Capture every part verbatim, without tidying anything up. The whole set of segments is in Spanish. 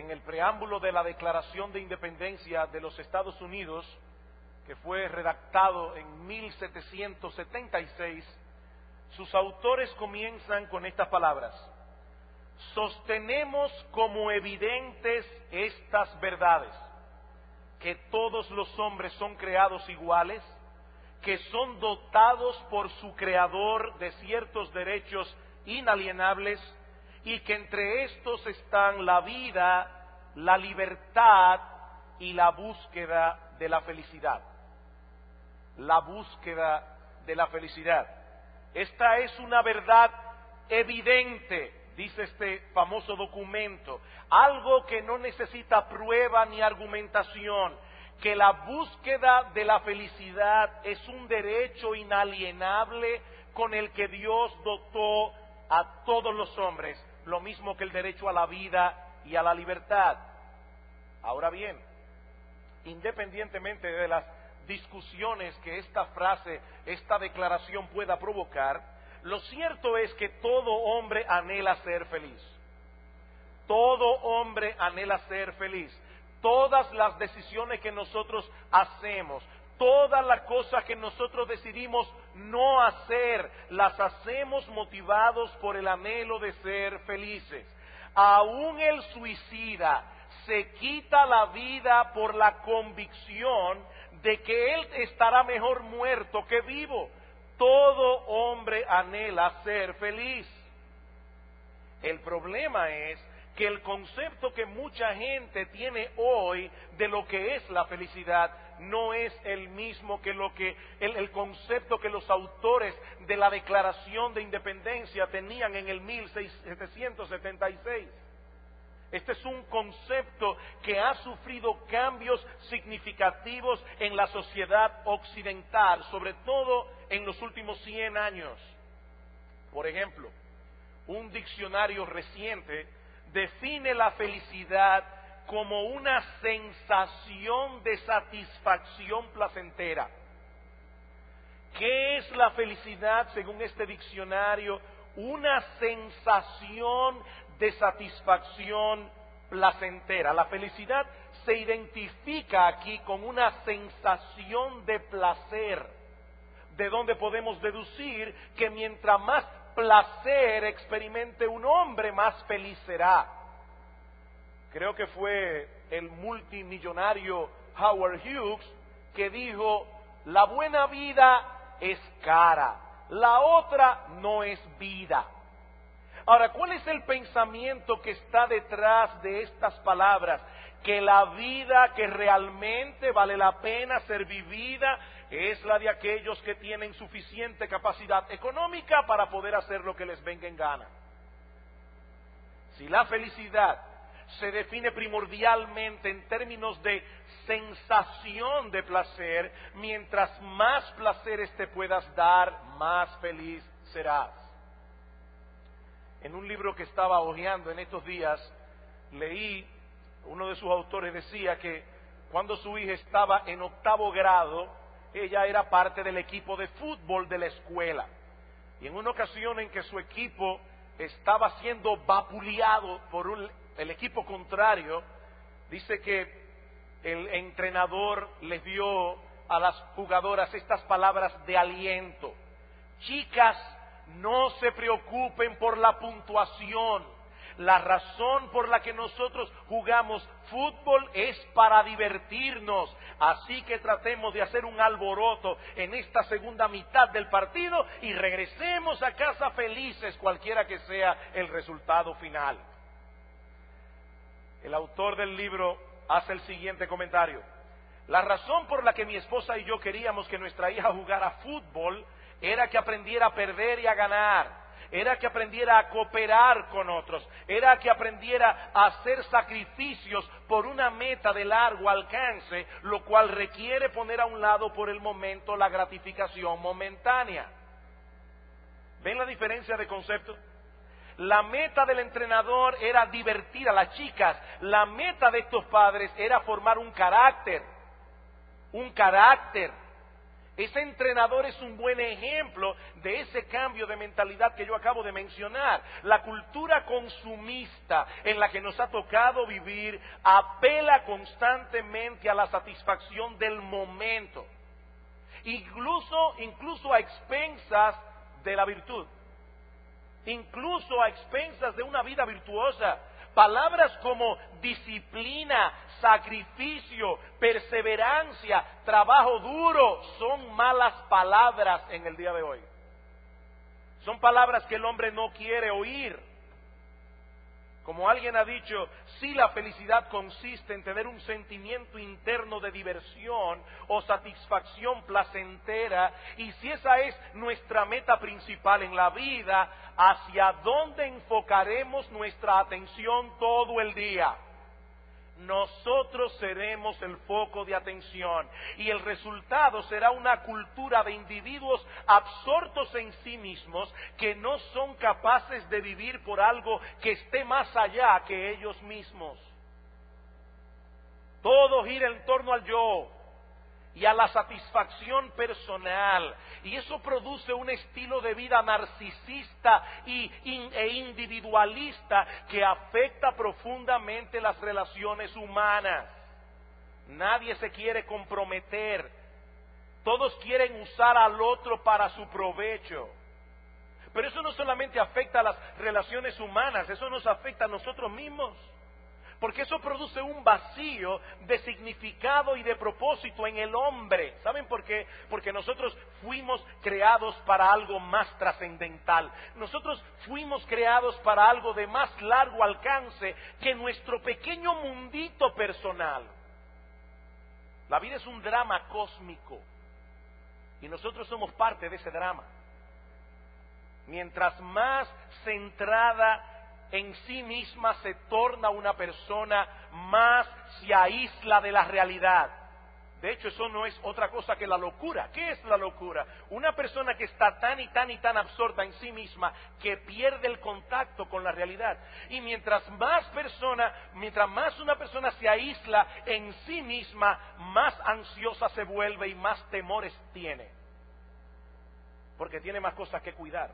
en el preámbulo de la Declaración de Independencia de los Estados Unidos, que fue redactado en mil setecientos setenta y seis, sus autores comienzan con estas palabras: sostenemos como evidentes estas verdades, que todos los hombres son creados iguales, que son dotados por su Creador de ciertos derechos inalienables, y que entre estos están la vida, la libertad y la búsqueda de la felicidad. La búsqueda de la felicidad. Esta es una verdad evidente, dice este famoso documento, algo que no necesita prueba ni argumentación, que la búsqueda de la felicidad es un derecho inalienable con el que Dios dotó a todos los hombres, lo mismo que el derecho a la vida y a la libertad. Ahora bien, independientemente de las discusiones que esta frase, esta declaración pueda provocar, lo cierto es que todo hombre anhela ser feliz. Todo hombre anhela ser feliz. Todas las decisiones que nosotros hacemos, todas las cosas que nosotros decidimos no hacer, las hacemos motivados por el anhelo de ser felices. Aún el suicida se quita la vida por la convicción de que él estará mejor muerto que vivo. Todo hombre anhela ser feliz. El problema es que el concepto que mucha gente tiene hoy de lo que es la felicidad no es el mismo que lo que el, el concepto que los autores de la Declaración de Independencia tenían en el mil setecientos setenta y seis. Este es un concepto que ha sufrido cambios significativos en la sociedad occidental, sobre todo en los últimos cien años. Por ejemplo, un diccionario reciente define la felicidad como una sensación de satisfacción placentera. ¿Qué es la felicidad según este diccionario? Una sensación de satisfacción placentera. La felicidad se identifica aquí con una sensación de placer, de donde podemos deducir que mientras más placer experimente un hombre, más feliz será. Creo que fue el multimillonario Howard Hughes que dijo: la buena vida es cara, la otra no es vida. Ahora, ¿cuál es el pensamiento que está detrás de estas palabras? Que la vida que realmente vale la pena ser vivida es la de aquellos que tienen suficiente capacidad económica para poder hacer lo que les venga en gana. Si la felicidad se define primordialmente en términos de sensación de placer, mientras más placeres te puedas dar, más feliz serás. En un libro que estaba hojeando en estos días, leí, uno de sus autores decía que cuando su hija estaba en octavo grado, ella era parte del equipo de fútbol de la escuela. Y en una ocasión en que su equipo estaba siendo vapuleado por un, el equipo contrario, dice que el entrenador les dio a las jugadoras estas palabras de aliento: chicas, no se preocupen por la puntuación. La razón por la que nosotros jugamos fútbol es para divertirnos. Así que tratemos de hacer un alboroto en esta segunda mitad del partido y regresemos a casa felices, cualquiera que sea el resultado final. El autor del libro hace el siguiente comentario: la razón por la que mi esposa y yo queríamos que nuestra hija jugara fútbol era que aprendiera a perder y a ganar, era que aprendiera a cooperar con otros, era que aprendiera a hacer sacrificios por una meta de largo alcance, lo cual requiere poner a un lado por el momento la gratificación momentánea. ¿Ven la diferencia de concepto? La meta del entrenador era divertir a las chicas, la meta de estos padres era formar un carácter, un carácter Ese entrenador es un buen ejemplo de ese cambio de mentalidad que yo acabo de mencionar. La cultura consumista en la que nos ha tocado vivir apela constantemente a la satisfacción del momento, incluso, incluso a expensas de la virtud, incluso a expensas de una vida virtuosa. Palabras como disciplina, sacrificio, perseverancia, trabajo duro, son malas palabras en el día de hoy. Son palabras que el hombre no quiere oír. Como alguien ha dicho, si la felicidad consiste en tener un sentimiento interno de diversión o satisfacción placentera, y si esa es nuestra meta principal en la vida, ¿hacia dónde enfocaremos nuestra atención todo el día? Nosotros seremos el foco de atención y el resultado será una cultura de individuos absortos en sí mismos que no son capaces de vivir por algo que esté más allá que ellos mismos. Todo gira en torno al yo y a la satisfacción personal, y eso produce un estilo de vida narcisista y, in, e individualista que afecta profundamente las relaciones humanas. Nadie se quiere comprometer, todos quieren usar al otro para su provecho. Pero eso no solamente afecta a las relaciones humanas, eso nos afecta a nosotros mismos. Porque eso produce un vacío de significado y de propósito en el hombre. ¿Saben por qué? Porque nosotros fuimos creados para algo más trascendental. Nosotros fuimos creados para algo de más largo alcance que nuestro pequeño mundito personal. La vida es un drama cósmico y nosotros somos parte de ese drama. Mientras más centrada en sí misma se torna una persona, más se aísla de la realidad. De hecho, eso no es otra cosa que la locura. ¿Qué es la locura? Una persona que está tan y tan y tan absorta en sí misma que pierde el contacto con la realidad. Y mientras más persona, mientras más una persona se aísla en sí misma, más ansiosa se vuelve y más temores tiene. Porque tiene más cosas que cuidar.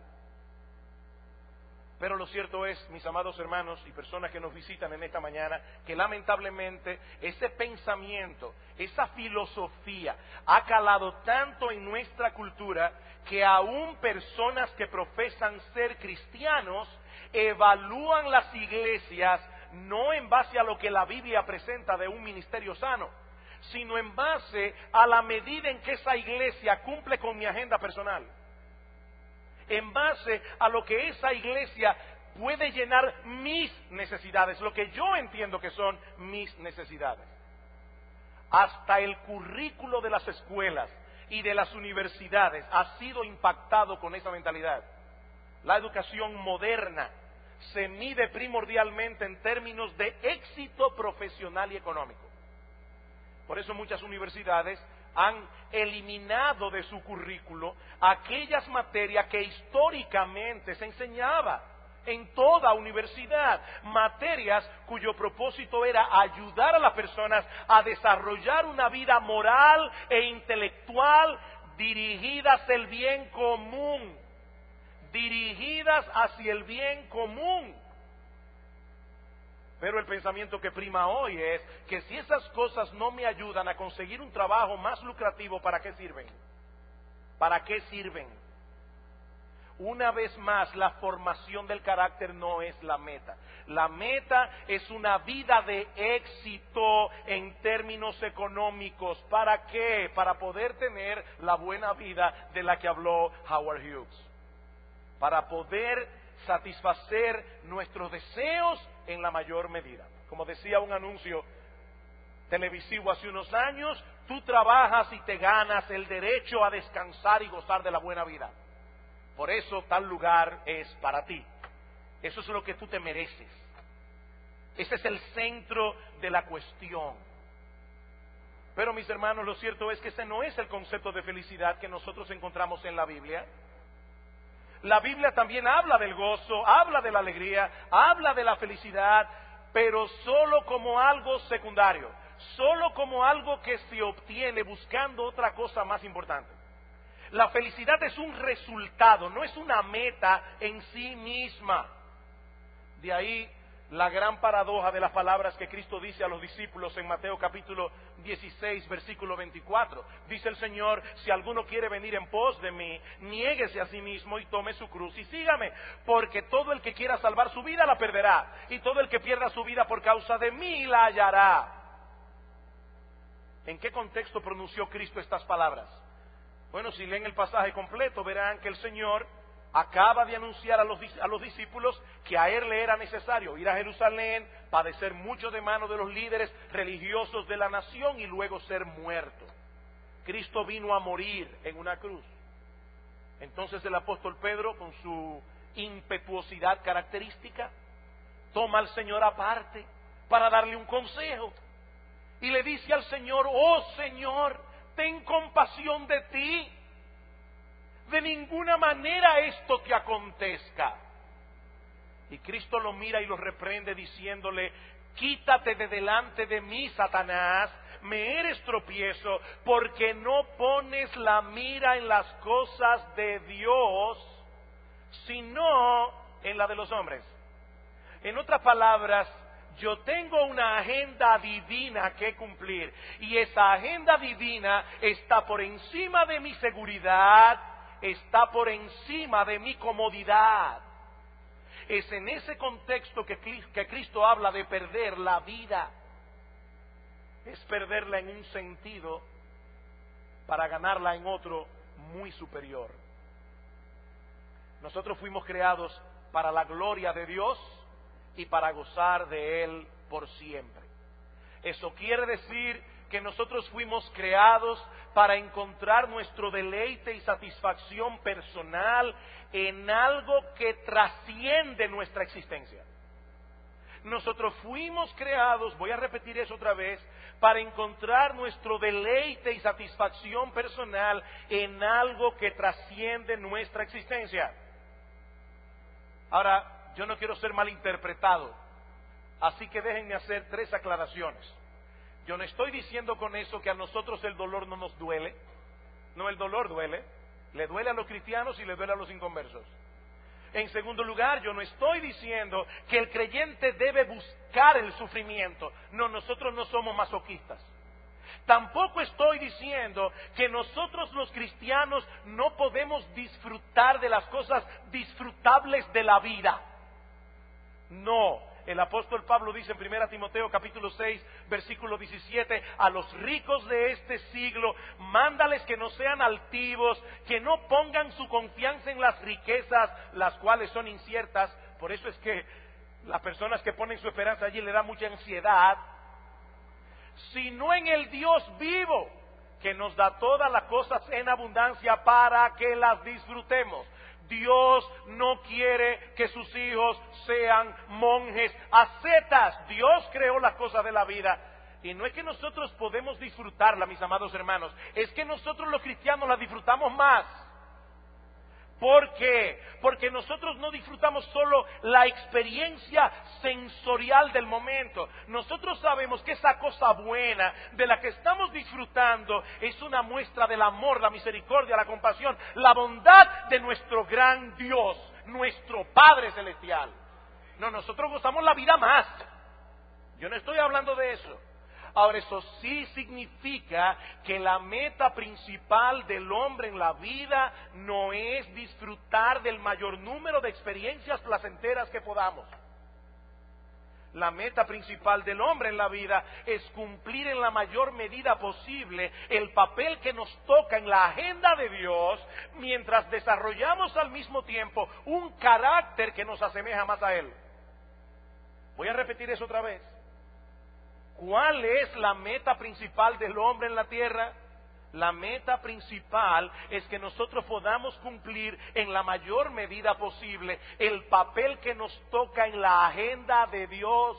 Pero lo cierto es, mis amados hermanos y personas que nos visitan en esta mañana, que lamentablemente ese pensamiento, esa filosofía ha calado tanto en nuestra cultura que aún personas que profesan ser cristianos evalúan las iglesias no en base a lo que la Biblia presenta de un ministerio sano, sino en base a la medida en que esa iglesia cumple con mi agenda personal. En base a lo que esa iglesia puede llenar mis necesidades, lo que yo entiendo que son mis necesidades. Hasta el currículo de las escuelas y de las universidades ha sido impactado con esa mentalidad. La educación moderna se mide primordialmente en términos de éxito profesional y económico. Por eso muchas universidades han eliminado de su currículo aquellas materias que históricamente se enseñaba en toda universidad, materias cuyo propósito era ayudar a las personas a desarrollar una vida moral e intelectual dirigidas hacia el bien común, dirigidas hacia el bien común. Pero el pensamiento que prima hoy es que si esas cosas no me ayudan a conseguir un trabajo más lucrativo, ¿para qué sirven? ¿Para qué sirven? Una vez más, la formación del carácter no es la meta. La meta es una vida de éxito en términos económicos. ¿Para qué? Para poder tener la buena vida de la que habló Howard Hughes. Para poder satisfacer nuestros deseos en la mayor medida. Como decía un anuncio televisivo hace unos años, tú trabajas y te ganas el derecho a descansar y gozar de la buena vida. Por eso tal lugar es para ti. Eso es lo que tú te mereces. Ese es el centro de la cuestión. Pero mis hermanos, lo cierto es que ese no es el concepto de felicidad que nosotros encontramos en la Biblia. La Biblia también habla del gozo, habla de la alegría, habla de la felicidad, pero solo como algo secundario, solo como algo que se obtiene buscando otra cosa más importante. La felicidad es un resultado, no es una meta en sí misma. De ahí la gran paradoja de las palabras que Cristo dice a los discípulos en Mateo capítulo dieciséis, versículo veinticuatro. Dice el Señor: si alguno quiere venir en pos de mí, niéguese a sí mismo y tome su cruz y sígame, porque todo el que quiera salvar su vida la perderá, y todo el que pierda su vida por causa de mí la hallará. ¿En qué contexto pronunció Cristo estas palabras? Bueno, si leen el pasaje completo, verán que el Señor acaba de anunciar a los, a los discípulos que a Él le era necesario ir a Jerusalén, padecer mucho de mano de los líderes religiosos de la nación y luego ser muerto. Cristo vino a morir en una cruz. Entonces el apóstol Pedro, con su impetuosidad característica, toma al Señor aparte para darle un consejo. Y le dice al Señor: oh Señor, ten compasión de ti. De ninguna manera esto te acontezca. Y Cristo lo mira y lo reprende diciéndole: quítate de delante de mí, Satanás, me eres tropiezo, porque no pones la mira en las cosas de Dios, sino en la de los hombres. En otras palabras, yo tengo una agenda divina que cumplir, y esa agenda divina está por encima de mi seguridad, está por encima de mi comodidad. Es en ese contexto que, que Cristo habla de perder la vida. Es perderla en un sentido para ganarla en otro muy superior. Nosotros fuimos creados para la gloria de Dios y para gozar de Él por siempre. Eso quiere decir que nosotros fuimos creados para encontrar nuestro deleite y satisfacción personal en algo que trasciende nuestra existencia. Nosotros fuimos creados, voy a repetir eso otra vez, para encontrar nuestro deleite y satisfacción personal en algo que trasciende nuestra existencia. Ahora, yo no quiero ser malinterpretado, así que déjenme hacer tres aclaraciones. Yo no estoy diciendo con eso que a nosotros el dolor no nos duele. No, el dolor duele. Le duele a los cristianos y le duele a los inconversos. En segundo lugar, yo no estoy diciendo que el creyente debe buscar el sufrimiento. No, nosotros no somos masoquistas. Tampoco estoy diciendo que nosotros los cristianos no podemos disfrutar de las cosas disfrutables de la vida. No. El apóstol Pablo dice en primera Timoteo capítulo seis, versículo diecisiete, a los ricos de este siglo, mándales que no sean altivos, que no pongan su confianza en las riquezas, las cuales son inciertas. Por eso es que las personas que ponen su esperanza allí le da mucha ansiedad, sino en el Dios vivo, que nos da todas las cosas en abundancia para que las disfrutemos. Dios no quiere que sus hijos sean monjes ascetas. Dios creó las cosas de la vida. Y no es que nosotros podemos disfrutarla, mis amados hermanos. Es que nosotros los cristianos la disfrutamos más. ¿Por qué? Porque nosotros no disfrutamos solo la experiencia sensorial del momento. Nosotros sabemos que esa cosa buena de la que estamos disfrutando es una muestra del amor, la misericordia, la compasión, la bondad de nuestro gran Dios, nuestro Padre Celestial. No, nosotros gozamos la vida más. Yo no estoy hablando de eso. Ahora, eso sí significa que la meta principal del hombre en la vida no es disfrutar del mayor número de experiencias placenteras que podamos. La meta principal del hombre en la vida es cumplir en la mayor medida posible el papel que nos toca en la agenda de Dios, mientras desarrollamos al mismo tiempo un carácter que nos asemeja más a Él. Voy a repetir eso otra vez. ¿Cuál es la meta principal del hombre en la tierra? La meta principal es que nosotros podamos cumplir en la mayor medida posible el papel que nos toca en la agenda de Dios,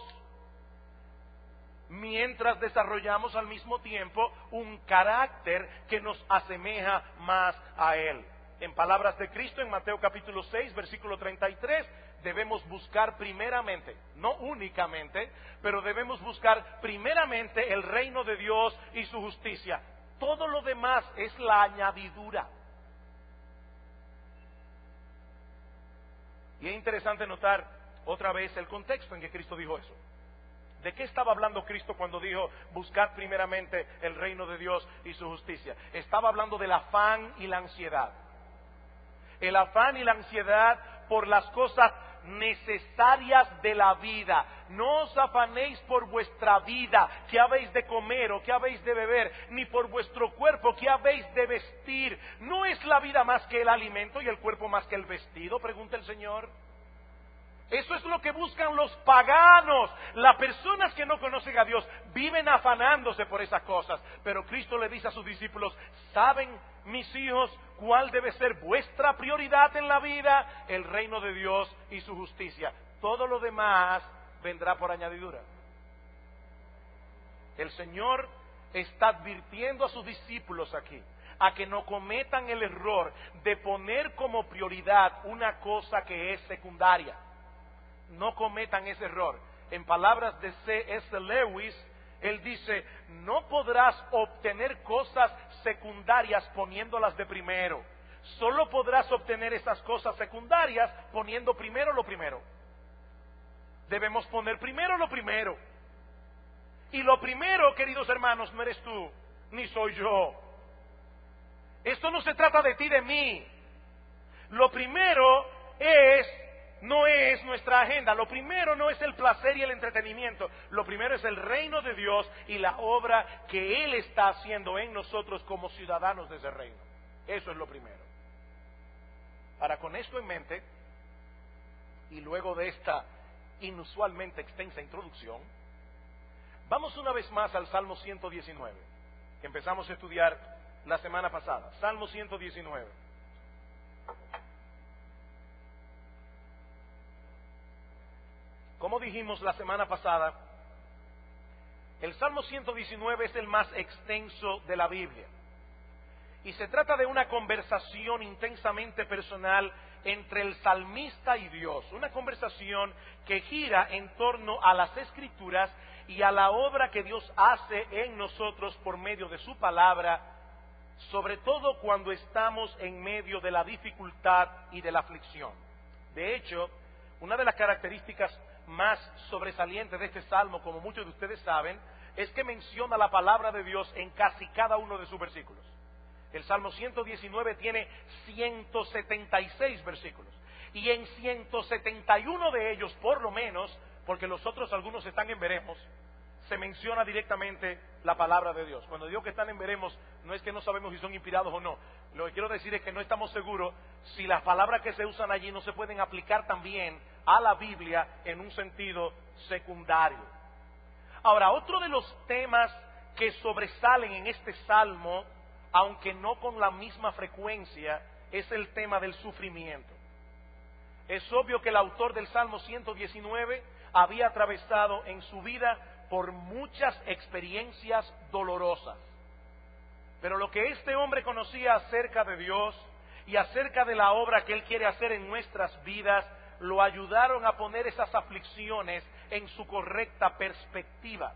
mientras desarrollamos al mismo tiempo un carácter que nos asemeja más a Él. En palabras de Cristo, en Mateo capítulo seis, versículo treinta y tres, debemos buscar primeramente, no únicamente, pero debemos buscar primeramente el reino de Dios y su justicia. Todo lo demás es la añadidura. Y es interesante notar otra vez el contexto en que Cristo dijo eso. ¿De qué estaba hablando Cristo cuando dijo, buscad primeramente el reino de Dios y su justicia? Estaba hablando del afán y la ansiedad. El afán y la ansiedad por las cosas necesarias de la vida. No os afanéis por vuestra vida, qué habéis de comer o qué habéis de beber, ni por vuestro cuerpo, qué habéis de vestir. ¿No es la vida más que el alimento y el cuerpo más que el vestido?, pregunta el Señor. Eso es lo que buscan los paganos. Las personas que no conocen a Dios viven afanándose por esas cosas. Pero Cristo le dice a sus discípulos, ¿saben, mis hijos, cuál debe ser vuestra prioridad en la vida? El reino de Dios y su justicia. Todo lo demás vendrá por añadidura. El Señor está advirtiendo a sus discípulos aquí a que no cometan el error de poner como prioridad una cosa que es secundaria. No cometan ese error. En palabras de C S Lewis, él dice, no podrás obtener cosas secundarias poniéndolas de primero. Solo podrás obtener esas cosas secundarias poniendo primero lo primero. Debemos poner primero lo primero. Y lo primero, queridos hermanos, no eres tú, ni soy yo. Esto no se trata de ti, de mí. Lo primero es... no es nuestra agenda. Lo primero no es el placer y el entretenimiento. Lo primero es el reino de Dios y la obra que Él está haciendo en nosotros como ciudadanos de ese reino. Eso es lo primero. Ahora, con esto en mente, y luego de esta inusualmente extensa introducción, vamos una vez más al Salmo ciento diecinueve, que empezamos a estudiar la semana pasada. Salmo ciento diecinueve. Como dijimos la semana pasada, el Salmo ciento diecinueve es el más extenso de la Biblia. Y se trata de una conversación intensamente personal entre el salmista y Dios. Una conversación que gira en torno a las Escrituras y a la obra que Dios hace en nosotros por medio de su palabra, sobre todo cuando estamos en medio de la dificultad y de la aflicción. De hecho, una de las características más sobresaliente de este salmo, como muchos de ustedes saben, es que menciona la palabra de Dios en casi cada uno de sus versículos. El Salmo ciento diecinueve tiene ciento setenta y seis versículos, y en ciento setenta y uno de ellos, por lo menos, porque los otros algunos están en veremos, se menciona directamente la palabra de Dios. Cuando digo que están en veremos, no es que no sabemos si son inspirados o no. Lo que quiero decir es que no estamos seguros si las palabras que se usan allí no se pueden aplicar también a la Biblia en un sentido secundario. Ahora, otro de los temas que sobresalen en este salmo, aunque no con la misma frecuencia, es el tema del sufrimiento. Es obvio que el autor del Salmo ciento diecinueve había atravesado en su vida por muchas experiencias dolorosas. Pero lo que este hombre conocía acerca de Dios y acerca de la obra que Él quiere hacer en nuestras vidas, lo ayudaron a poner esas aflicciones en su correcta perspectiva.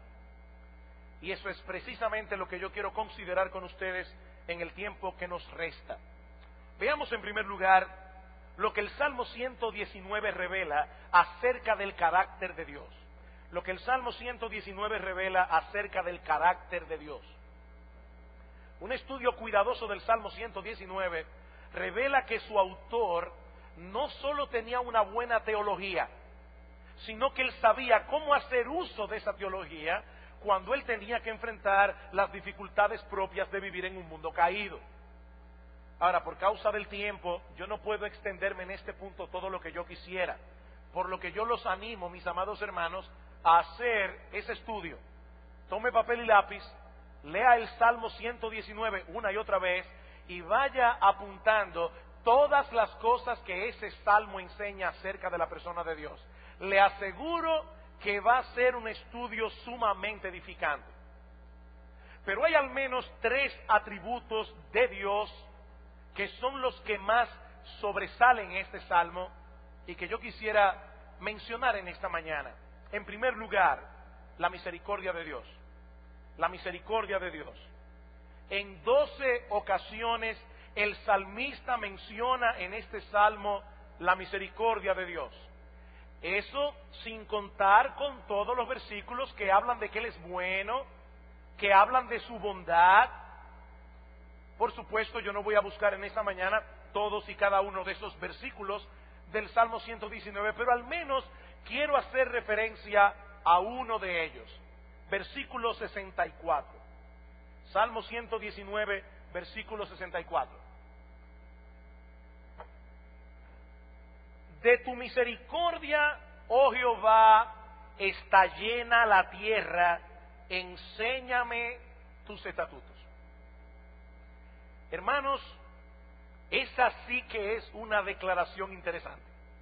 Y eso es precisamente lo que yo quiero considerar con ustedes en el tiempo que nos resta. Veamos en primer lugar lo que el Salmo ciento diecinueve revela acerca del carácter de Dios. Lo que el Salmo ciento diecinueve revela acerca del carácter de Dios. Un estudio cuidadoso del Salmo ciento diecinueve revela que su autor no solo tenía una buena teología, sino que él sabía cómo hacer uso de esa teología cuando él tenía que enfrentar las dificultades propias de vivir en un mundo caído. Ahora, por causa del tiempo, yo no puedo extenderme en este punto todo lo que yo quisiera, por lo que yo los animo, mis amados hermanos, a hacer ese estudio. Tome papel y lápiz, lea el Salmo ciento diecinueve una y otra vez y vaya apuntando todas las cosas que ese salmo enseña acerca de la persona de Dios. Le aseguro que va a ser un estudio sumamente edificante. Pero hay al menos tres atributos de Dios que son los que más sobresalen en este salmo y que yo quisiera mencionar en esta mañana. En primer lugar, la misericordia de Dios. La misericordia de Dios. En doce ocasiones el salmista menciona en este salmo la misericordia de Dios. Eso sin contar con todos los versículos que hablan de que Él es bueno, que hablan de su bondad. Por supuesto, yo no voy a buscar en esta mañana todos y cada uno de esos versículos del Salmo ciento diecinueve, pero al menos quiero hacer referencia a uno de ellos. Versículo sesenta y cuatro. Salmo ciento diecinueve, versículo sesenta y cuatro. De tu misericordia, oh Jehová, está llena la tierra, enséñame tus estatutos. Hermanos, esa sí que es una declaración interesante.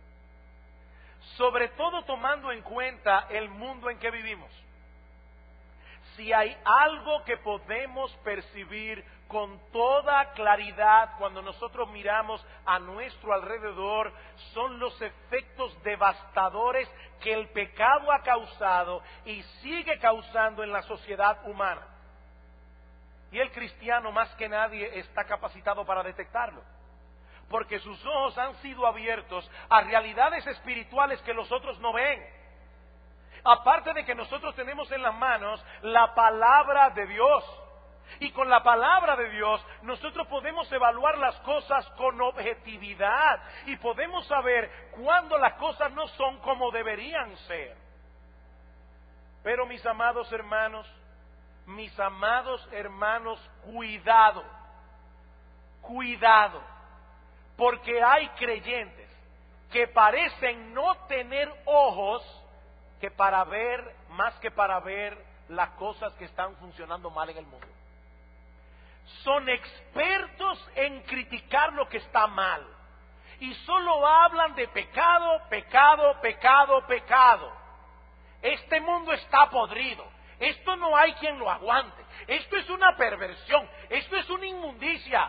Sobre todo tomando en cuenta el mundo en que vivimos. Si hay algo que podemos percibir con toda claridad cuando nosotros miramos a nuestro alrededor, son los efectos devastadores que el pecado ha causado y sigue causando en la sociedad humana. Y el cristiano más que nadie está capacitado para detectarlo, porque sus ojos han sido abiertos a realidades espirituales que los otros no ven. Aparte de que nosotros tenemos en las manos la palabra de Dios, y con la palabra de Dios nosotros podemos evaluar las cosas con objetividad y podemos saber cuándo las cosas no son como deberían ser. Pero mis amados hermanos, mis amados hermanos, cuidado, cuidado, porque hay creyentes que parecen no tener ojos que para ver, más que para ver las cosas que están funcionando mal en el mundo. Son expertos en criticar lo que está mal y solo hablan de pecado, pecado, pecado, pecado. Este mundo está podrido, esto no hay quien lo aguante, esto es una perversión, esto es una inmundicia.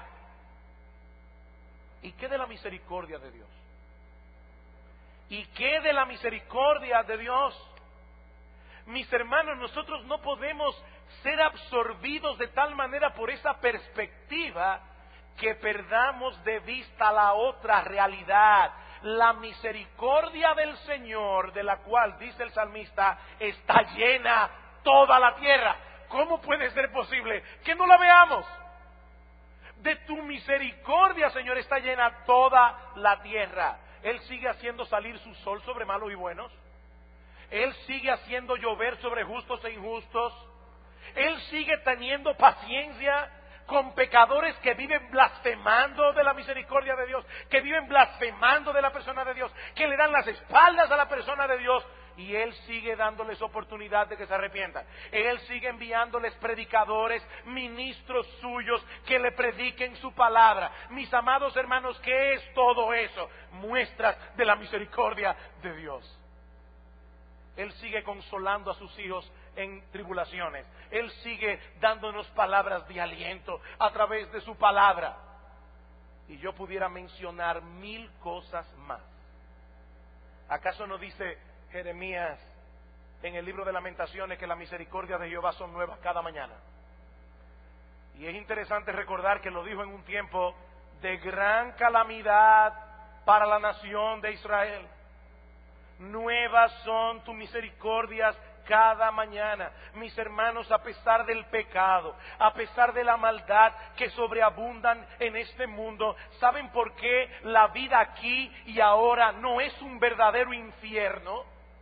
¿Y qué de la misericordia de Dios? ¿Y qué de la misericordia de Dios? Mis hermanos, nosotros no podemos ser absorbidos de tal manera por esa perspectiva que perdamos de vista la otra realidad. La misericordia del Señor, de la cual dice el salmista, está llena toda la tierra. ¿Cómo puede ser posible que no la veamos? De tu misericordia, Señor, está llena toda la tierra. Él sigue haciendo salir su sol sobre malos y buenos. Él sigue haciendo llover sobre justos e injustos. Él sigue teniendo paciencia con pecadores que viven blasfemando de la misericordia de Dios, que viven blasfemando de la persona de Dios, que le dan las espaldas a la persona de Dios. Y Él sigue dándoles oportunidad de que se arrepientan. Él sigue enviándoles predicadores, ministros suyos, que le prediquen su palabra. Mis amados hermanos, ¿qué es todo eso? Muestras de la misericordia de Dios. Él sigue consolando a sus hijos en tribulaciones. Él sigue dándonos palabras de aliento a través de su palabra. Y yo pudiera mencionar mil cosas más. ¿Acaso no dice Jeremías en el libro de Lamentaciones que la misericordia de Jehová son nuevas cada mañana? Y es interesante recordar que lo dijo en un tiempo de gran calamidad para la nación de Israel. Nuevas son tus misericordias cada mañana. Mis hermanos, a pesar del pecado, a pesar de la maldad que sobreabundan en este mundo, ¿saben por qué la vida aquí y ahora no es un verdadero infierno?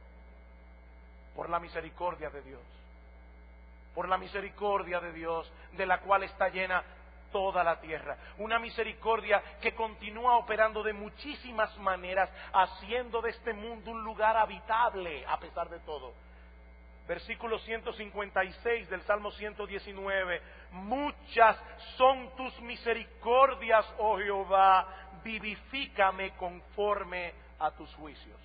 Por la misericordia de Dios. Por la misericordia de Dios, de la cual está llena toda la tierra. Una misericordia que continúa operando de muchísimas maneras, haciendo de este mundo un lugar habitable a pesar de todo. Versículo ciento cincuenta y seis del Salmo ciento diecinueve. Muchas son tus misericordias, oh Jehová, vivifícame conforme a tus juicios.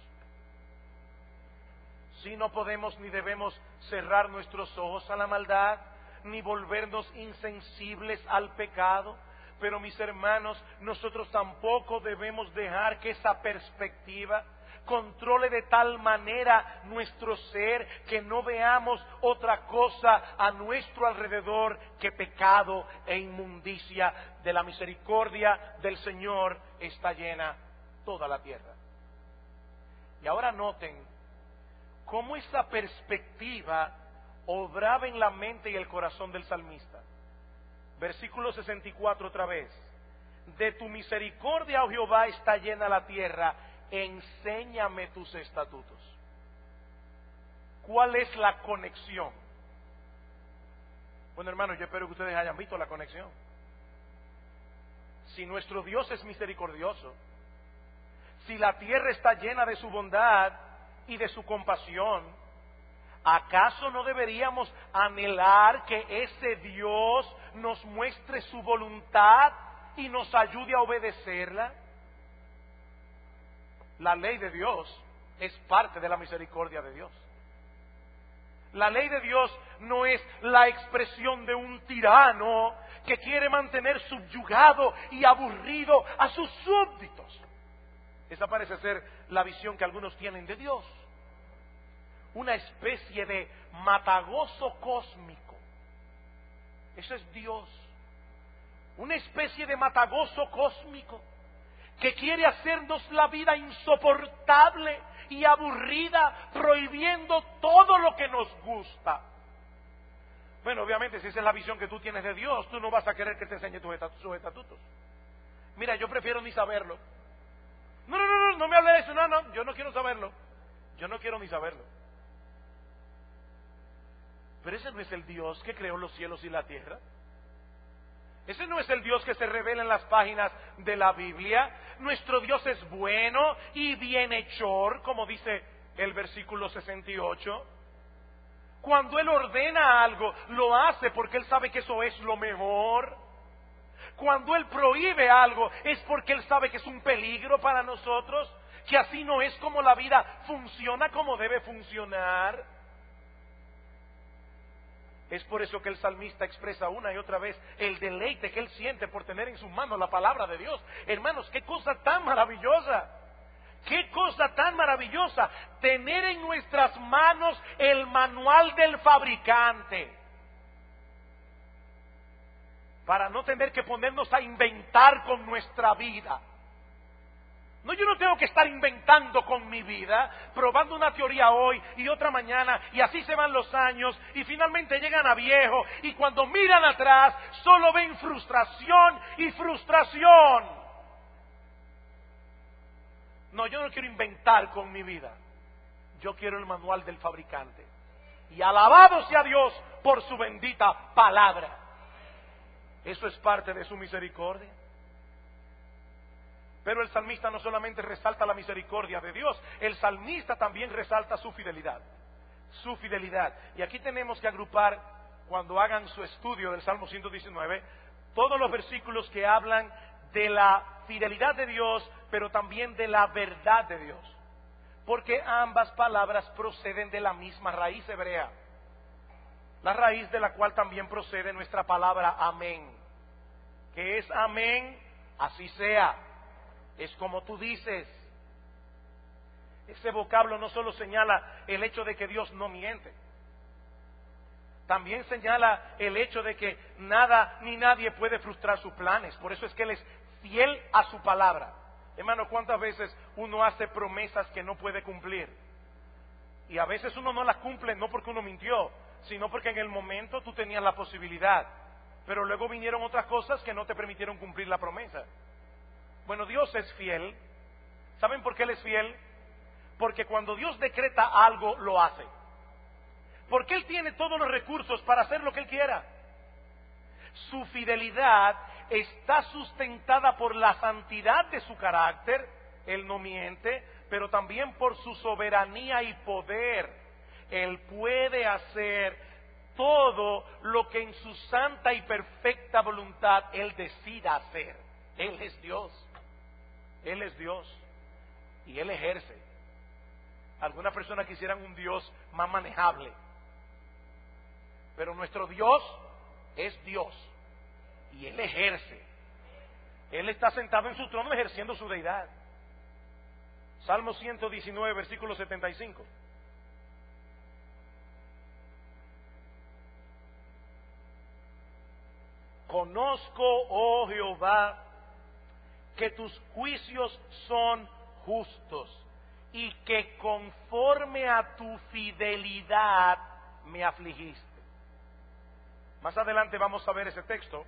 Si no podemos ni debemos cerrar nuestros ojos a la maldad, ni volvernos insensibles al pecado, pero mis hermanos, nosotros tampoco debemos dejar que esa perspectiva controle de tal manera nuestro ser que no veamos otra cosa a nuestro alrededor que pecado e inmundicia. De la misericordia del Señor está llena toda la tierra. Y ahora noten cómo esa perspectiva obraba en la mente y el corazón del salmista. Versículo sesenta y cuatro otra vez. De tu misericordia, oh Jehová, está llena la tierra, enséñame tus estatutos. ¿Cuál es la conexión? Bueno, hermanos, yo espero que ustedes hayan visto la conexión. Si nuestro Dios es misericordioso, si la tierra está llena de su bondad y de su compasión, ¿acaso no deberíamos anhelar que ese Dios nos muestre su voluntad y nos ayude a obedecerla? La ley de Dios es parte de la misericordia de Dios. La ley de Dios no es la expresión de un tirano que quiere mantener subyugado y aburrido a sus súbditos. Esa parece ser la visión que algunos tienen de Dios. Una especie de matagozo cósmico. Eso es Dios. Una especie de matagozo cósmico que quiere hacernos la vida insoportable y aburrida, prohibiendo todo lo que nos gusta. Bueno, obviamente, si esa es la visión que tú tienes de Dios, tú no vas a querer que te enseñe tus estatutos. Mira, yo prefiero ni saberlo. No, no, no, no, no me hable de eso, no, no, yo no quiero saberlo. Yo no quiero ni saberlo. Pero ese no es el Dios que creó los cielos y la tierra. Ese no es el Dios que se revela en las páginas de la Biblia. Nuestro Dios es bueno y bienhechor, como dice el versículo sesenta y ocho. Cuando Él ordena algo, lo hace porque Él sabe que eso es lo mejor. Cuando Él prohíbe algo, es porque Él sabe que es un peligro para nosotros, que así no es como la vida funciona como debe funcionar. Es por eso que el salmista expresa una y otra vez el deleite que él siente por tener en sus manos la palabra de Dios. Hermanos, qué cosa tan maravillosa. Qué cosa tan maravillosa tener en nuestras manos el manual del fabricante. Para no tener que ponernos a inventar con nuestra vida. No, yo no tengo que estar inventando con mi vida, probando una teoría hoy y otra mañana, y así se van los años, y finalmente llegan a viejo, y cuando miran atrás, solo ven frustración y frustración. No, yo no quiero inventar con mi vida, yo quiero el manual del fabricante. Y alabado sea Dios por su bendita palabra. Eso es parte de su misericordia. Pero el salmista no solamente resalta la misericordia de Dios, el salmista también resalta su fidelidad. Su fidelidad. Y aquí tenemos que agrupar, cuando hagan su estudio del Salmo ciento diecinueve, todos los versículos que hablan de la fidelidad de Dios, pero también de la verdad de Dios. Porque ambas palabras proceden de la misma raíz hebrea. La raíz de la cual también procede nuestra palabra amén. Que es amén, así sea. Es como tú dices. Ese vocablo no solo señala el hecho de que Dios no miente, también señala el hecho de que nada ni nadie puede frustrar sus planes. Por eso es que Él es fiel a su palabra. Hermano, ¿cuántas veces uno hace promesas que no puede cumplir? Y a veces uno no las cumple no porque uno mintió, sino porque en el momento tú tenías la posibilidad, pero luego vinieron otras cosas que no te permitieron cumplir la promesa. Bueno, Dios es fiel. ¿Saben por qué Él es fiel? Porque cuando Dios decreta algo, lo hace. Porque Él tiene todos los recursos para hacer lo que Él quiera. Su fidelidad está sustentada por la santidad de su carácter. Él no miente, pero también por su soberanía y poder. Él puede hacer todo lo que en su santa y perfecta voluntad Él decida hacer. Él es Dios. Él es Dios. Y Él ejerce. Algunas personas quisieran un Dios más manejable. Pero nuestro Dios es Dios. Y Él ejerce. Él está sentado en su trono ejerciendo su deidad. Salmo ciento diecinueve, versículo setenta y cinco. Conozco, oh Jehová, que tus juicios son justos, y que conforme a tu fidelidad me afligiste. Más adelante vamos a ver ese texto.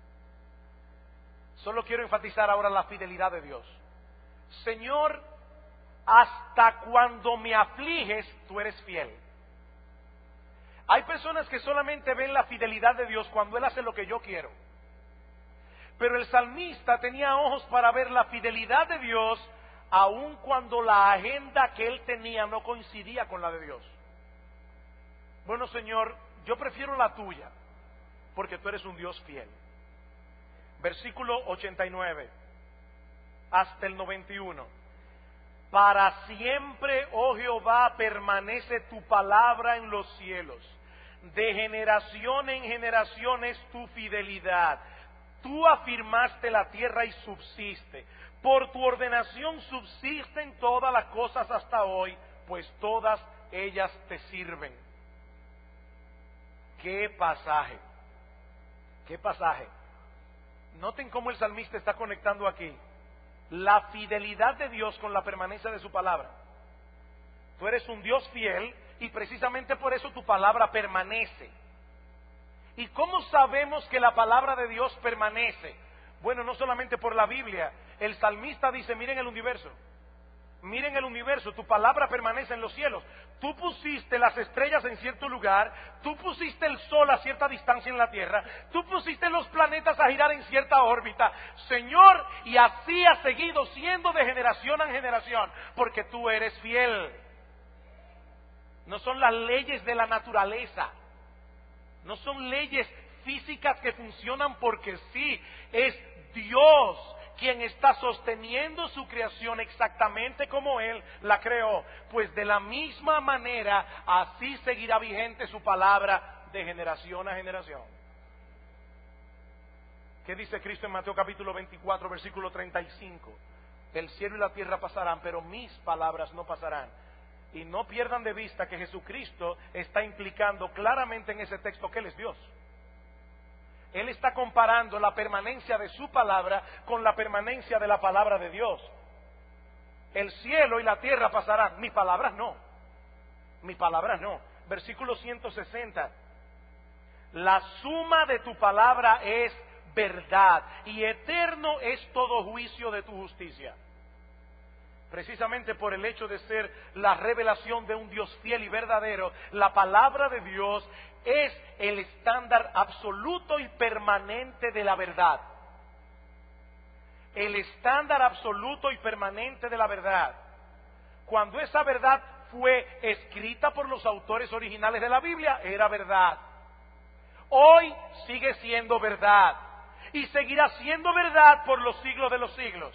Solo quiero enfatizar ahora la fidelidad de Dios. Señor, hasta cuando me afliges, tú eres fiel. Hay personas que solamente ven la fidelidad de Dios cuando Él hace lo que yo quiero. Pero el salmista tenía ojos para ver la fidelidad de Dios, aun cuando la agenda que él tenía no coincidía con la de Dios. Bueno, Señor, yo prefiero la tuya, porque tú eres un Dios fiel. Versículo ochenta y nueve hasta el noventa y uno. Para siempre, oh Jehová, permanece tu palabra en los cielos. De generación en generación es tu fidelidad. Tú afirmaste la tierra y subsiste. Por tu ordenación subsisten todas las cosas hasta hoy, pues todas ellas te sirven. ¿Qué pasaje? ¿Qué pasaje? Noten cómo el salmista está conectando aquí la fidelidad de Dios con la permanencia de su palabra. Tú eres un Dios fiel y precisamente por eso tu palabra permanece. ¿Y cómo sabemos que la palabra de Dios permanece? Bueno, no solamente por la Biblia. El salmista dice, miren el universo. Miren el universo, tu palabra permanece en los cielos. Tú pusiste las estrellas en cierto lugar, tú pusiste el sol a cierta distancia en la tierra, tú pusiste los planetas a girar en cierta órbita, Señor, y así ha seguido siendo de generación en generación, porque tú eres fiel. No son las leyes de la naturaleza, no son leyes físicas que funcionan porque sí, es Dios quien está sosteniendo su creación exactamente como Él la creó. Pues de la misma manera, así seguirá vigente su palabra de generación a generación. ¿Qué dice Cristo en Mateo capítulo veinticuatro, versículo treinta y cinco? El cielo y la tierra pasarán, pero mis palabras no pasarán. Y no pierdan de vista que Jesucristo está implicando claramente en ese texto que Él es Dios. Él está comparando la permanencia de su palabra con la permanencia de la palabra de Dios. El cielo y la tierra pasarán, mis palabras no. Mis palabras no. Versículo ciento sesenta. La suma de tu palabra es verdad y eterno es todo juicio de tu justicia. Precisamente por el hecho de ser la revelación de un Dios fiel y verdadero, la palabra de Dios es el estándar absoluto y permanente de la verdad. El estándar absoluto y permanente de la verdad. Cuando esa verdad fue escrita por los autores originales de la Biblia, era verdad. Hoy sigue siendo verdad y seguirá siendo verdad por los siglos de los siglos.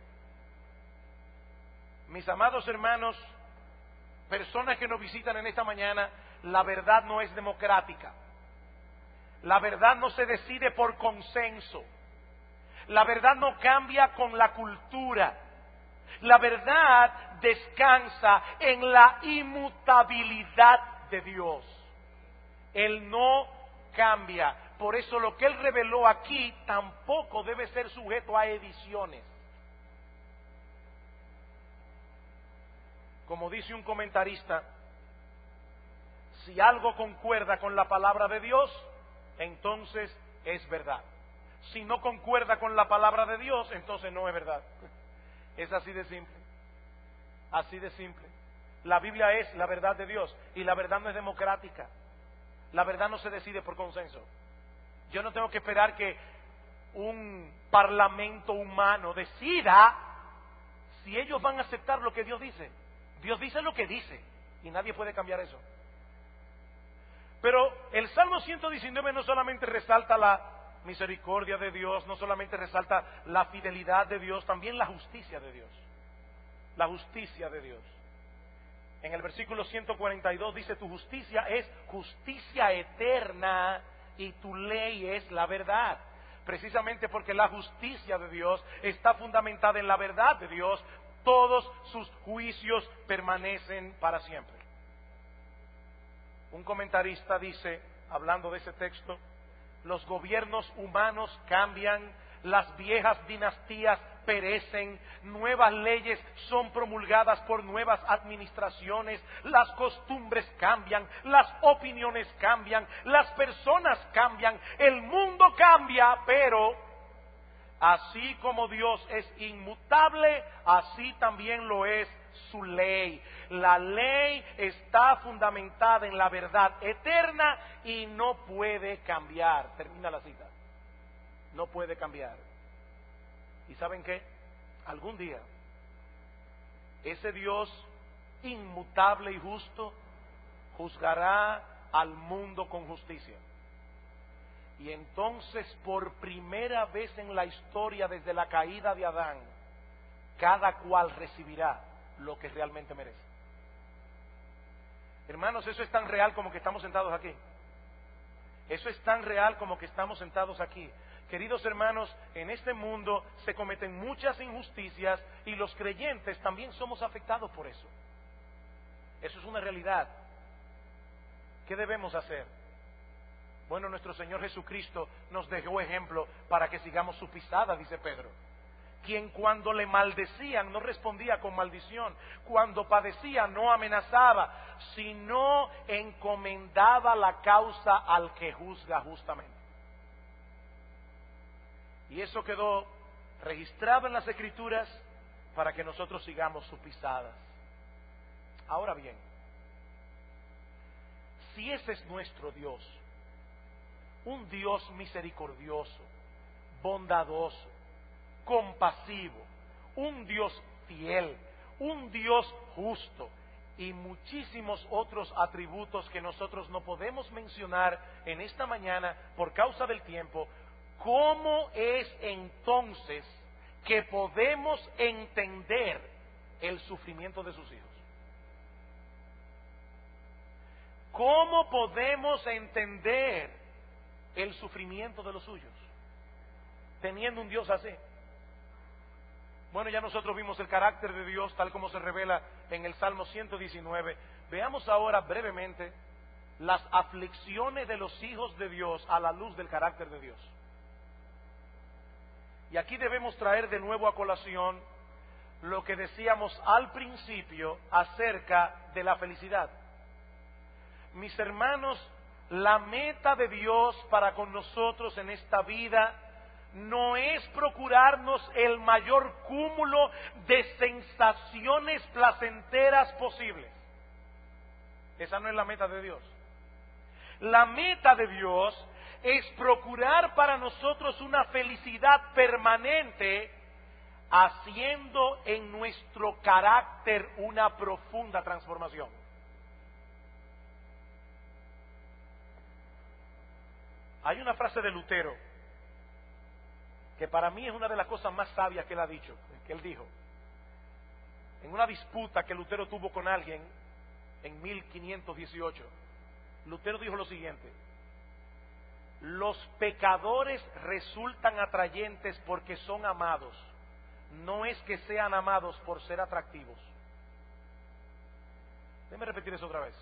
Mis amados hermanos, personas que nos visitan en esta mañana, la verdad no es democrática. La verdad no se decide por consenso. La verdad no cambia con la cultura. La verdad descansa en la inmutabilidad de Dios. Él no cambia. Por eso lo que Él reveló aquí tampoco debe ser sujeto a ediciones. Como dice un comentarista, si algo concuerda con la palabra de Dios, entonces es verdad. Si no concuerda con la palabra de Dios, entonces no es verdad. Es así de simple. Así de simple. La Biblia es la verdad de Dios y la verdad no es democrática. La verdad no se decide por consenso. Yo no tengo que esperar que un parlamento humano decida si ellos van a aceptar lo que Dios dice. Dios dice lo que dice y nadie puede cambiar eso. Pero el Salmo ciento diecinueve no solamente resalta la misericordia de Dios, no solamente resalta la fidelidad de Dios, también la justicia de Dios. La justicia de Dios. En el versículo ciento cuarenta y dos dice, tu justicia es justicia eterna y tu ley es la verdad. Precisamente porque la justicia de Dios está fundamentada en la verdad de Dios, todos sus juicios permanecen para siempre. Un comentarista dice, hablando de ese texto, los gobiernos humanos cambian, las viejas dinastías perecen, nuevas leyes son promulgadas por nuevas administraciones, las costumbres cambian, las opiniones cambian, las personas cambian, el mundo cambia, pero así como Dios es inmutable, así también lo es su ley. La ley está fundamentada en la verdad eterna y no puede cambiar. Termina la cita. No puede cambiar. ¿Y saben qué? Algún día, ese Dios inmutable y justo juzgará al mundo con justicia. Y entonces, por primera vez en la historia desde la caída de Adán, cada cual recibirá lo que realmente merece. Hermanos, eso es tan real como que estamos sentados aquí. Eso es tan real como que estamos sentados aquí. Queridos hermanos, en este mundo se cometen muchas injusticias y los creyentes también somos afectados por eso. Eso es una realidad. ¿Qué debemos hacer? Bueno, nuestro Señor Jesucristo nos dejó ejemplo para que sigamos su pisada, dice Pedro. Quien cuando le maldecían no respondía con maldición, cuando padecía no amenazaba, sino encomendaba la causa al que juzga justamente. Y eso quedó registrado en las Escrituras para que nosotros sigamos sus pisadas. Ahora bien, si ese es nuestro Dios, un Dios misericordioso, bondadoso, compasivo, un Dios fiel, un Dios justo y muchísimos otros atributos que nosotros no podemos mencionar en esta mañana por causa del tiempo, ¿cómo es entonces que podemos entender el sufrimiento de sus hijos? ¿Cómo podemos entender el sufrimiento de los suyos teniendo un Dios así? Bueno, ya nosotros vimos el carácter de Dios tal como se revela en el Salmo ciento diecinueve. Veamos ahora brevemente las aflicciones de los hijos de Dios a la luz del carácter de Dios. Y aquí debemos traer de nuevo a colación lo que decíamos al principio acerca de la felicidad. Mis hermanos, la meta de Dios para con nosotros en esta vida no es procurarnos el mayor cúmulo de sensaciones placenteras posibles. Esa no es la meta de Dios. La meta de Dios es procurar para nosotros una felicidad permanente, haciendo en nuestro carácter una profunda transformación. Hay una frase de Lutero que para mí es una de las cosas más sabias que él ha dicho, que él dijo, en una disputa que Lutero tuvo con alguien en mil quinientos dieciocho. Lutero dijo lo siguiente: los pecadores resultan atrayentes porque son amados, no es que sean amados por ser atractivos. Déjeme repetir eso otra vez.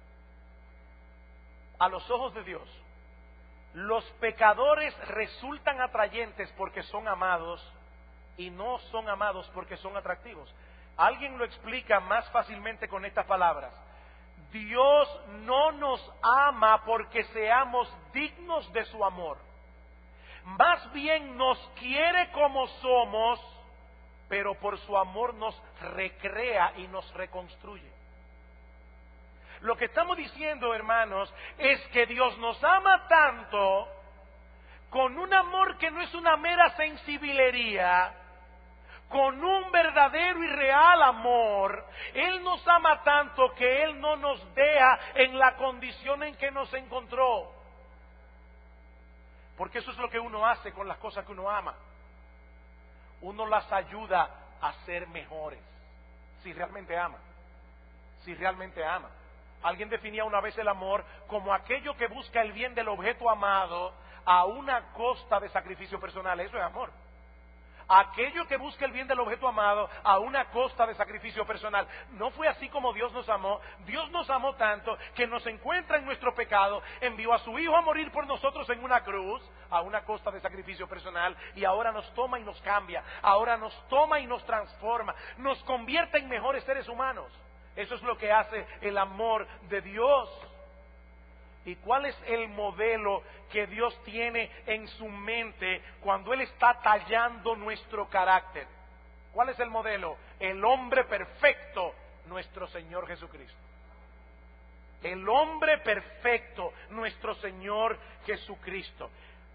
A los ojos de Dios, los pecadores resultan atrayentes porque son amados y no son amados porque son atractivos. Alguien lo explica más fácilmente con estas palabras: Dios no nos ama porque seamos dignos de su amor, más bien nos quiere como somos, pero por su amor nos recrea y nos reconstruye. Lo que estamos diciendo, hermanos, es que Dios nos ama tanto, con un amor que no es una mera sensibilería, con un verdadero y real amor. Él nos ama tanto que Él no nos deja en la condición en que nos encontró. Porque eso es lo que uno hace con las cosas que uno ama. Uno las ayuda a ser mejores, si realmente ama. Si realmente ama. Alguien definía una vez el amor como aquello que busca el bien del objeto amado a una costa de sacrificio personal. Eso es amor. aquello que busca el bien del objeto amado a una costa de sacrificio personal. No fue así como Dios nos amó. Dios nos amó tanto que nos encuentra en nuestro pecado, envió a su Hijo a morir por nosotros en una cruz, a una costa de sacrificio personal, y ahora nos toma y nos cambia, ahora nos toma y nos transforma, nos convierte en mejores seres humanos. Eso es lo que hace el amor de Dios. ¿Y cuál es el modelo que Dios tiene en su mente cuando Él está tallando nuestro carácter? ¿Cuál es el modelo? El hombre perfecto, nuestro Señor Jesucristo. El hombre perfecto, nuestro Señor Jesucristo.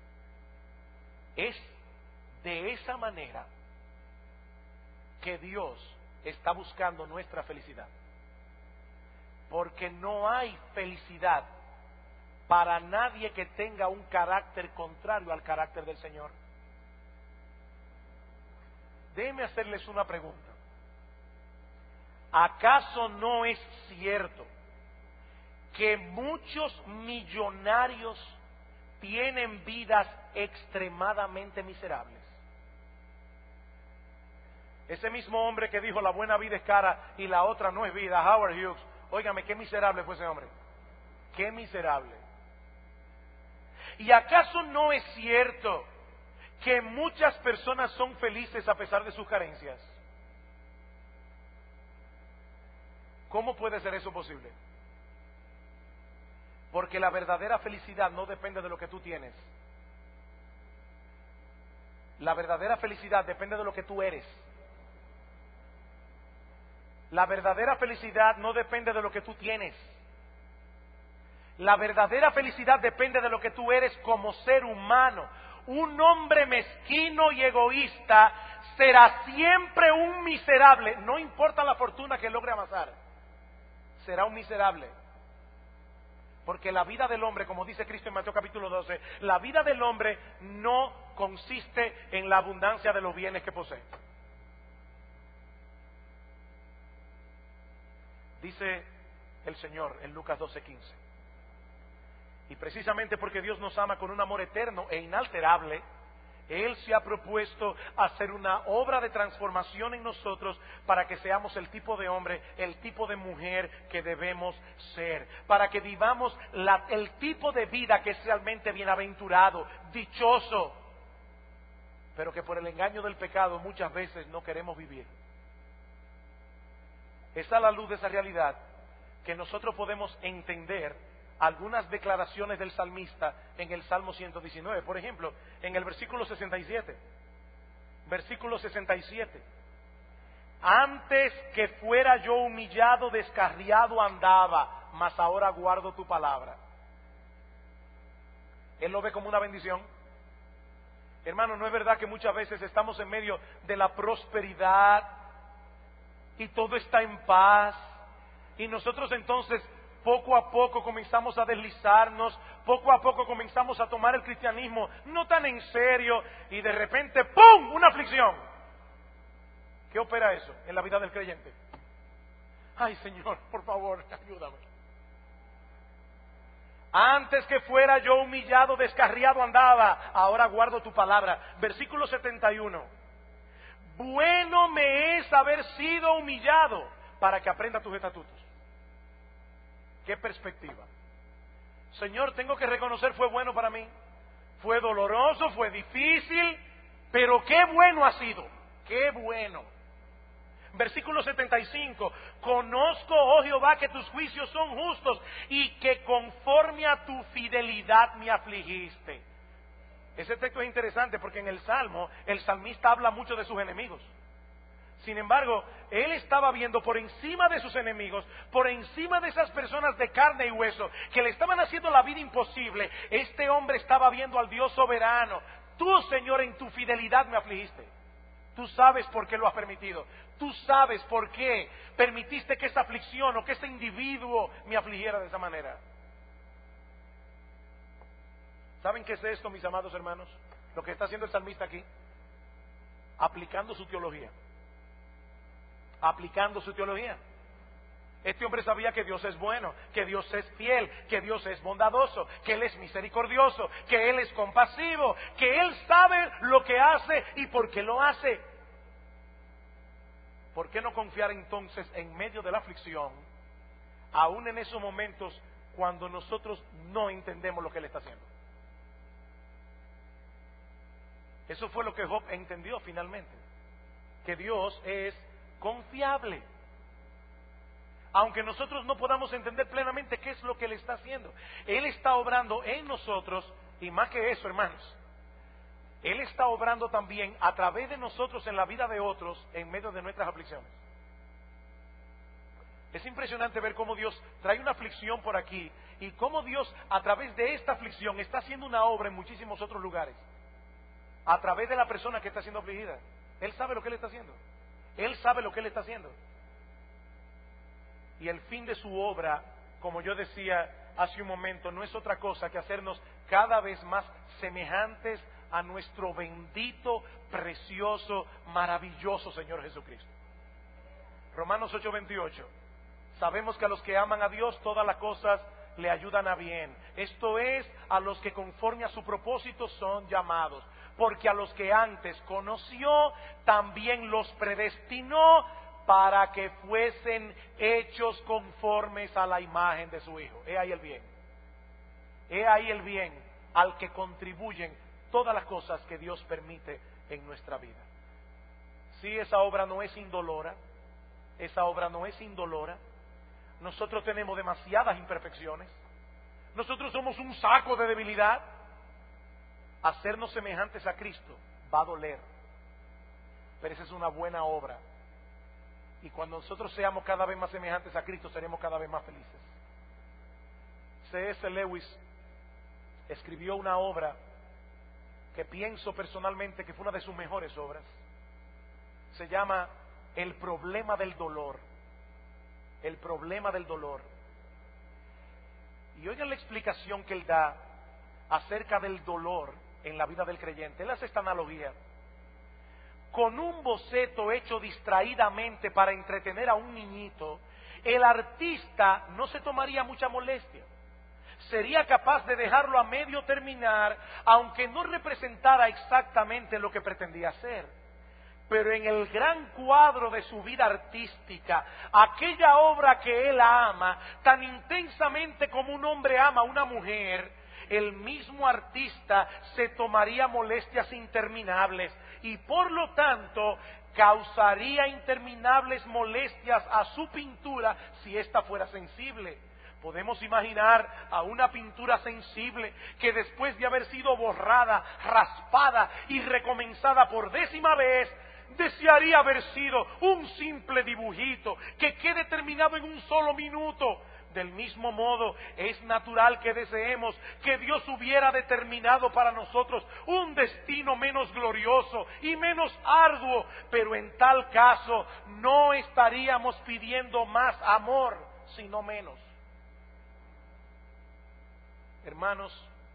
Es de esa manera que Dios está buscando nuestra felicidad. Porque no hay felicidad para nadie que tenga un carácter contrario al carácter del Señor. Déjenme hacerles una pregunta. ¿Acaso no es cierto que muchos millonarios tienen vidas extremadamente miserables? Ese mismo hombre que dijo la buena vida es cara y la otra no es vida, Howard Hughes, óigame, qué miserable fue ese hombre. Qué miserable. ¿Y acaso no es cierto que muchas personas son felices a pesar de sus carencias? ¿Cómo puede ser eso posible? Porque la verdadera felicidad no depende de lo que tú tienes. La verdadera felicidad depende de lo que tú eres. La verdadera felicidad no depende de lo que tú tienes. La verdadera felicidad depende de lo que tú eres como ser humano. Un hombre mezquino y egoísta será siempre un miserable, no importa la fortuna que logre amasar, será un miserable. Porque la vida del hombre, como dice Cristo en Mateo capítulo doce, la vida del hombre no consiste en la abundancia de los bienes que posee. Dice el Señor en Lucas doce quince. Y precisamente porque Dios nos ama con un amor eterno e inalterable, Él se ha propuesto hacer una obra de transformación en nosotros para que seamos el tipo de hombre, el tipo de mujer que debemos ser, para que vivamos la, el tipo de vida que es realmente bienaventurado, dichoso, pero que por el engaño del pecado muchas veces no queremos vivir. Es a la luz de esa realidad que nosotros podemos entender algunas declaraciones del salmista en el Salmo ciento diecinueve. Por ejemplo, en el versículo sesenta y siete. Versículo sesenta y siete. Antes que fuera yo humillado, descarriado andaba, mas ahora guardo tu palabra. Él lo ve como una bendición. Hermano, ¿no es verdad que muchas veces estamos en medio de la prosperidad y todo está en paz? Y nosotros entonces poco a poco comenzamos a deslizarnos, poco a poco comenzamos a tomar el cristianismo no tan en serio y de repente ¡pum! Una aflicción. ¿Qué opera eso en la vida del creyente? Ay, Señor, por favor, ayúdame. Antes que fuera yo humillado, descarriado andaba, ahora guardo tu palabra. Versículo setenta y uno. Bueno me es haber sido humillado para que aprenda tus estatutos. ¿Qué perspectiva? Señor, tengo que reconocer, fue bueno para mí. Fue doloroso, fue difícil, pero qué bueno ha sido. Qué bueno. Versículo setenta y cinco. Conozco, oh Jehová, que tus juicios son justos y que conforme a tu fidelidad me afligiste. Ese texto es interesante porque en el Salmo, el salmista habla mucho de sus enemigos. Sin embargo, él estaba viendo por encima de sus enemigos, por encima de esas personas de carne y hueso que le estaban haciendo la vida imposible. Este hombre estaba viendo al Dios soberano. Tú, Señor, en tu fidelidad me afligiste. Tú sabes por qué lo has permitido. Tú sabes por qué permitiste que esa aflicción o que ese individuo me afligiera de esa manera. ¿Saben qué es esto, mis amados hermanos? Lo que está haciendo el salmista aquí. Aplicando su teología. Aplicando su teología. Este hombre sabía que Dios es bueno, que Dios es fiel, que Dios es bondadoso, que Él es misericordioso, que Él es compasivo, que Él sabe lo que hace y por qué lo hace. ¿Por qué no confiar entonces en medio de la aflicción, aún en esos momentos cuando nosotros no entendemos lo que Él está haciendo? Eso fue lo que Job entendió finalmente, que Dios es confiable. Aunque nosotros no podamos entender plenamente qué es lo que Él está haciendo, Él está obrando en nosotros, y más que eso, hermanos, Él está obrando también a través de nosotros en la vida de otros en medio de nuestras aflicciones. Es impresionante ver cómo Dios trae una aflicción por aquí y cómo Dios a través de esta aflicción está haciendo una obra en muchísimos otros lugares. A través de la persona que está siendo afligida. Él sabe lo que Él está haciendo. Él sabe lo que Él está haciendo. Y el fin de su obra, como yo decía hace un momento, no es otra cosa que hacernos cada vez más semejantes a nuestro bendito, precioso, maravilloso Señor Jesucristo. Romanos ocho veintiocho. Sabemos que a los que aman a Dios todas las cosas le ayudan a bien. Esto es, a los que conforme a su propósito son llamados. Porque a los que antes conoció, también los predestinó para que fuesen hechos conformes a la imagen de su Hijo. He ahí el bien. He ahí el bien al que contribuyen todas las cosas que Dios permite en nuestra vida. Si esa obra no es indolora, esa obra no es indolora. Nosotros tenemos demasiadas imperfecciones. Nosotros somos un saco de debilidad. Hacernos semejantes a Cristo va a doler, pero esa es una buena obra. Y cuando nosotros seamos cada vez más semejantes a Cristo, seremos cada vez más felices. C S Lewis escribió una obra que pienso personalmente que fue una de sus mejores obras. Se llama El problema del dolor. El problema del dolor. Y oigan la explicación que él da acerca del dolor en la vida del creyente. Él hace esta analogía. Con un boceto hecho distraídamente para entretener a un niñito, el artista no se tomaría mucha molestia. Sería capaz de dejarlo a medio terminar, aunque no representara exactamente lo que pretendía hacer. Pero en el gran cuadro de su vida artística, aquella obra que él ama, tan intensamente como un hombre ama a una mujer, el mismo artista se tomaría molestias interminables y por lo tanto causaría interminables molestias a su pintura si ésta fuera sensible. Podemos imaginar a una pintura sensible que después de haber sido borrada, raspada y recomenzada por décima vez, desearía haber sido un simple dibujito que quede terminado en un solo minuto. Del mismo modo, es natural que deseemos que Dios hubiera determinado para nosotros un destino menos glorioso y menos arduo, pero en tal caso no estaríamos pidiendo más amor, sino menos. Hermanos,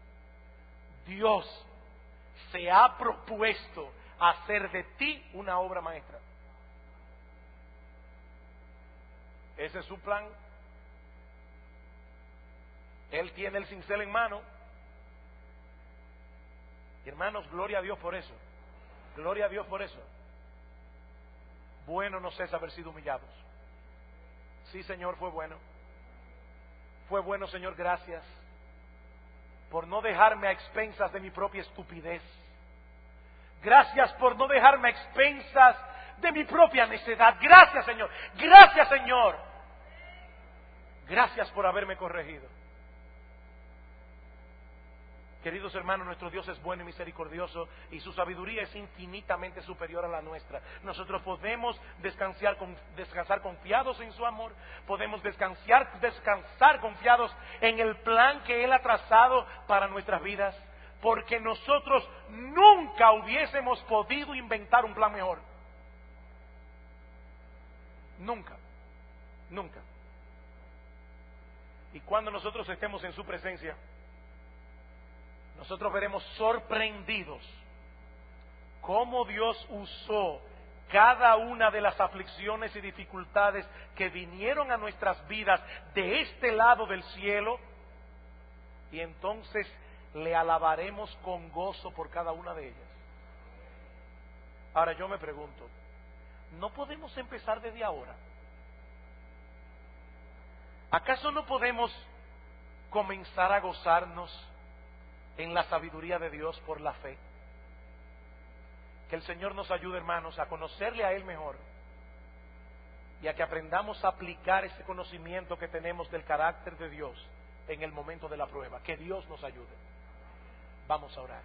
Dios se ha propuesto hacer de ti una obra maestra. Ese es su plan. Él tiene el cincel en mano. Y hermanos, gloria a Dios por eso. Gloria a Dios por eso. Bueno nos es haber sido humillados. Sí, Señor, fue bueno. Fue bueno, Señor, gracias por no dejarme a expensas de mi propia estupidez. Gracias por no dejarme a expensas de mi propia necedad. Gracias, Señor. Gracias, Señor. Gracias por haberme corregido. Queridos hermanos, nuestro Dios es bueno y misericordioso y su sabiduría es infinitamente superior a la nuestra. Nosotros podemos descansar, descansar confiados en su amor, podemos descansar, descansar confiados en el plan que Él ha trazado para nuestras vidas, porque nosotros nunca hubiésemos podido inventar un plan mejor. Nunca, nunca. Y cuando nosotros estemos en su presencia, nosotros veremos sorprendidos cómo Dios usó cada una de las aflicciones y dificultades que vinieron a nuestras vidas de este lado del cielo, y entonces le alabaremos con gozo por cada una de ellas. Ahora yo me pregunto, ¿no podemos empezar desde ahora? ¿Acaso no podemos comenzar a gozarnos en la sabiduría de Dios por la fe? Que el Señor nos ayude, hermanos, a conocerle a Él mejor y a que aprendamos a aplicar ese conocimiento que tenemos del carácter de Dios en el momento de la prueba. Que Dios nos ayude. Vamos a orar.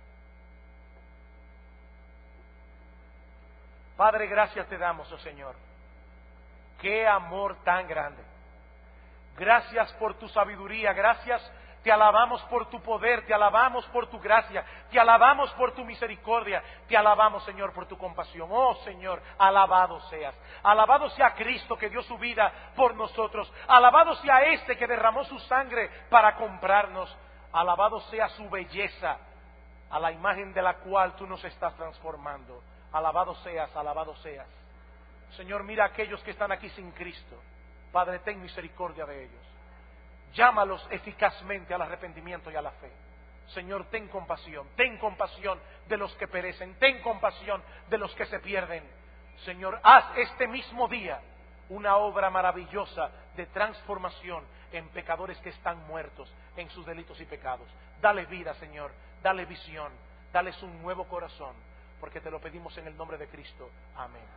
Padre, gracias te damos, oh Señor. Qué amor tan grande. Gracias por tu sabiduría, gracias, te alabamos por tu poder, te alabamos por tu gracia, te alabamos por tu misericordia, te alabamos, Señor, por tu compasión. Oh Señor, alabado seas. Alabado sea Cristo que dio su vida por nosotros. Alabado sea este que derramó su sangre para comprarnos. Alabado sea su belleza, a la imagen de la cual tú nos estás transformando. Alabado seas, alabado seas. Señor, mira a aquellos que están aquí sin Cristo. Padre, ten misericordia de ellos. Llámalos eficazmente al arrepentimiento y a la fe. Señor, ten compasión, ten compasión de los que perecen, ten compasión de los que se pierden. Señor, haz este mismo día una obra maravillosa de transformación en pecadores que están muertos en sus delitos y pecados. Dale vida, Señor, dale visión, dales un nuevo corazón, porque te lo pedimos en el nombre de Cristo. Amén.